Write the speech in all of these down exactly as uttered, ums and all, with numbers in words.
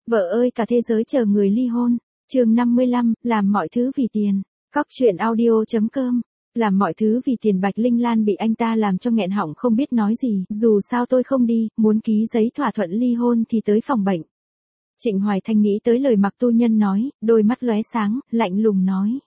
Vợ ơi cả thế giới chờ người ly hôn. Chương năm mươi lăm, làm mọi thứ vì tiền. Cóc truyện audio chấm com. Làm mọi thứ vì tiền. Bạch Linh Lan bị anh ta làm cho nghẹn họng không biết nói gì, dù sao tôi không đi, muốn ký giấy thỏa thuận ly hôn thì tới phòng bệnh. Trịnh Hoài Thanh nghĩ tới lời Mạc Tu Nhân nói, đôi mắt lóe sáng, lạnh lùng nói.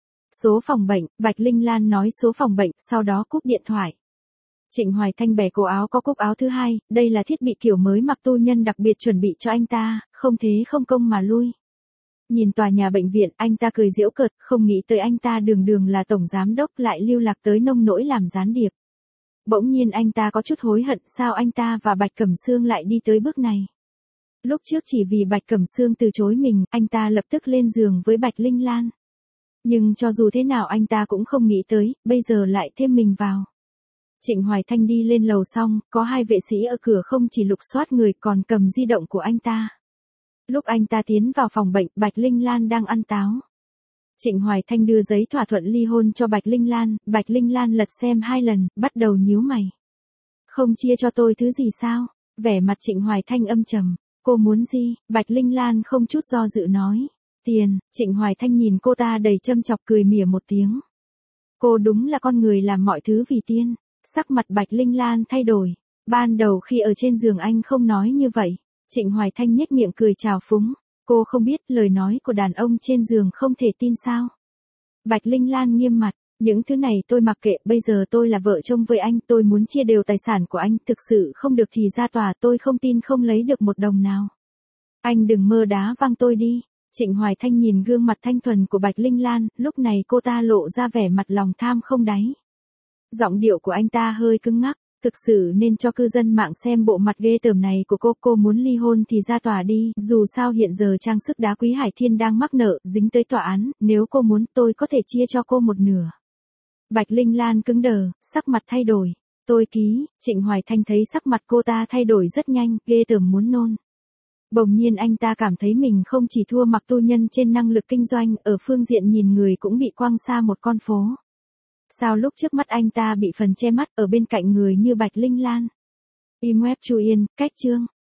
Số phòng bệnh. Bạch Linh Lan nói số phòng bệnh, sau đó cúp điện thoại. Trịnh Hoài Thanh bẻ cổ áo có cúc áo thứ hai, đây là thiết bị kiểu mới Mạc Tu Nhân đặc biệt chuẩn bị cho anh ta, không thế không công mà lui. Nhìn tòa nhà bệnh viện, anh ta cười giễu cợt, không nghĩ tới anh ta đường đường là tổng giám đốc lại lưu lạc tới nông nỗi làm gián điệp. Bỗng nhiên anh ta có chút hối hận, sao anh ta và Bạch Cẩm Sương lại đi tới bước này. Lúc trước chỉ vì Bạch Cẩm Sương từ chối mình, anh ta lập tức lên giường với Bạch Linh Lan. Nhưng cho dù thế nào anh ta cũng không nghĩ tới, bây giờ lại thêm mình vào. Trịnh Hoài Thanh đi lên lầu xong, có hai vệ sĩ ở cửa không chỉ lục soát người còn cầm di động của anh ta. Lúc anh ta tiến vào phòng bệnh, Bạch Linh Lan đang ăn táo. Trịnh Hoài Thanh đưa giấy thỏa thuận ly hôn cho Bạch Linh Lan, Bạch Linh Lan lật xem hai lần, bắt đầu nhíu mày. Không chia cho tôi thứ gì sao? Vẻ mặt Trịnh Hoài Thanh âm trầm. Cô muốn gì? Bạch Linh Lan không chút do dự nói. Tiền. Trịnh Hoài Thanh nhìn cô ta đầy châm chọc cười mỉa một tiếng. Cô đúng là con người làm mọi thứ vì tiền. Sắc mặt Bạch Linh Lan thay đổi. Ban đầu khi ở trên giường anh không nói như vậy. Trịnh Hoài Thanh nhếch miệng cười trào phúng. Cô không biết lời nói của đàn ông trên giường không thể tin sao? Bạch Linh Lan nghiêm mặt. Những thứ này tôi mặc kệ, bây giờ tôi là vợ chồng với anh, tôi muốn chia đều tài sản của anh, thực sự không được thì ra tòa, tôi không tin không lấy được một đồng nào. Anh đừng mơ đá văng tôi đi. Trịnh Hoài Thanh nhìn gương mặt thanh thuần của Bạch Linh Lan, lúc này cô ta lộ ra vẻ mặt lòng tham không đáy. Giọng điệu của anh ta hơi cứng ngắc, thực sự nên cho cư dân mạng xem bộ mặt ghê tởm này của cô. Cô muốn ly hôn thì ra tòa đi, dù sao hiện giờ trang sức đá quý Hải Thiên đang mắc nợ, dính tới tòa án, nếu cô muốn tôi có thể chia cho cô một nửa. Bạch Linh Lan cứng đờ, sắc mặt thay đổi. Tôi ký. Trịnh Hoài Thanh thấy sắc mặt cô ta thay đổi rất nhanh, ghê tởm muốn nôn. Bỗng nhiên anh ta cảm thấy mình không chỉ thua Mạc Tu Nhân trên năng lực kinh doanh, ở phương diện nhìn người cũng bị quăng xa một con phố. Sao lúc trước mắt anh ta bị phần che mắt ở bên cạnh người như Bạch Linh Lan? Im web Chu Yên, cách chương.